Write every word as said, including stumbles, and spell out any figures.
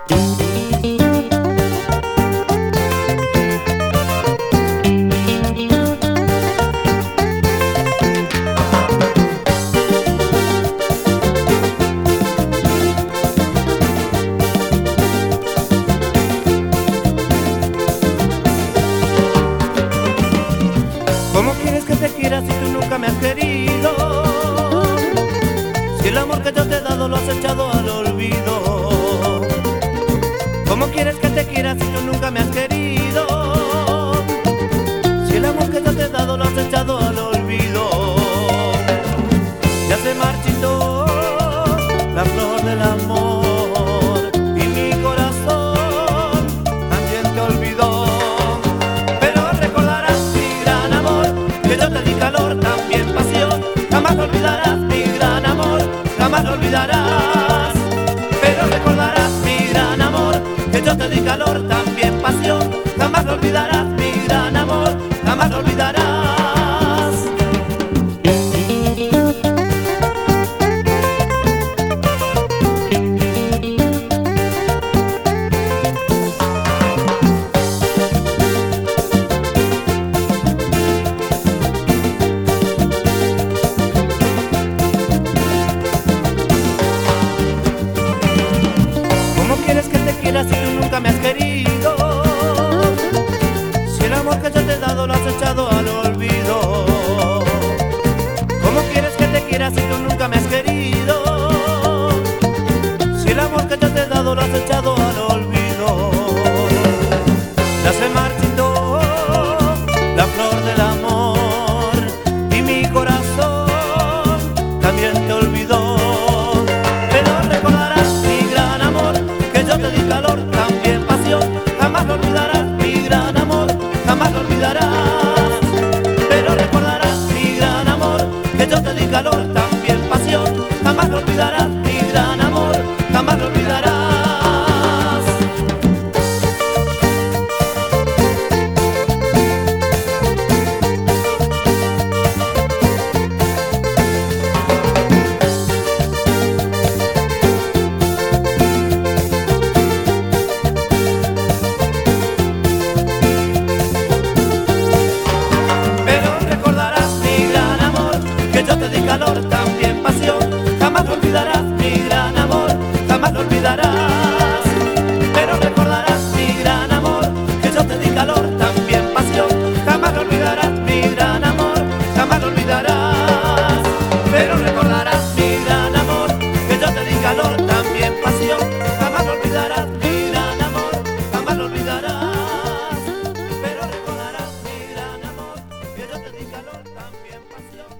¿Cómo quieres que te quiera si tú nunca me has querido? Si el amor que yo te he dado lo has echado al olvido. ¿Cómo quieres que te quiera si tú nunca me has querido? Si el amor que yo te he dado lo has echado al olvido. Ya se marchitó la flor del amor y mi corazón también te olvidó. Pero recordarás mi gran amor, que yo te di calor, también pasión. Jamás lo olvidarás mi gran amor, jamás lo olvidarás. Pero recordarás mi gran amor, que yo te di calor, también pasión. Jamás lo olvidarás mi gran amor, jamás lo olvidarás. ¿Cómo quieres que te quiera si tú nunca me has querido? Si el amor que yo te he dado lo has echado al olvido. ¿Cómo quieres que te quiera si tú nunca me has querido? Si el amor que yo te he dado lo has echado al olvido. Ya se marchitó la flor del amor y mi corazón también te olvidó. Pero recordarás mi gran amor, que yo te di calor, también pasión. Jamás lo olvidarás mi gran amor, jamás lo olvidarás. Pero recordarás mi gran amor, que yo te di calor, también pasión. Jamás lo olvidarás mi gran amor, jamás lo olvidarás. Pero recordarás mi gran amor, que yo te di calor, también pasión. Jamás lo olvidarás mi gran amor, jamás lo olvidarás. Pero recordarás mi gran amor, que yo te di calor, también pasión. Jamás lo olvidarás mi gran amor, jamás lo olvidarás. Pero recordarás mi gran amor, que yo te di calor, también pasión. Jamás lo olvidarás mi gran amor, jamás lo olvidarás. Pero recordarás mi gran amor, que yo te di calor, también pasión.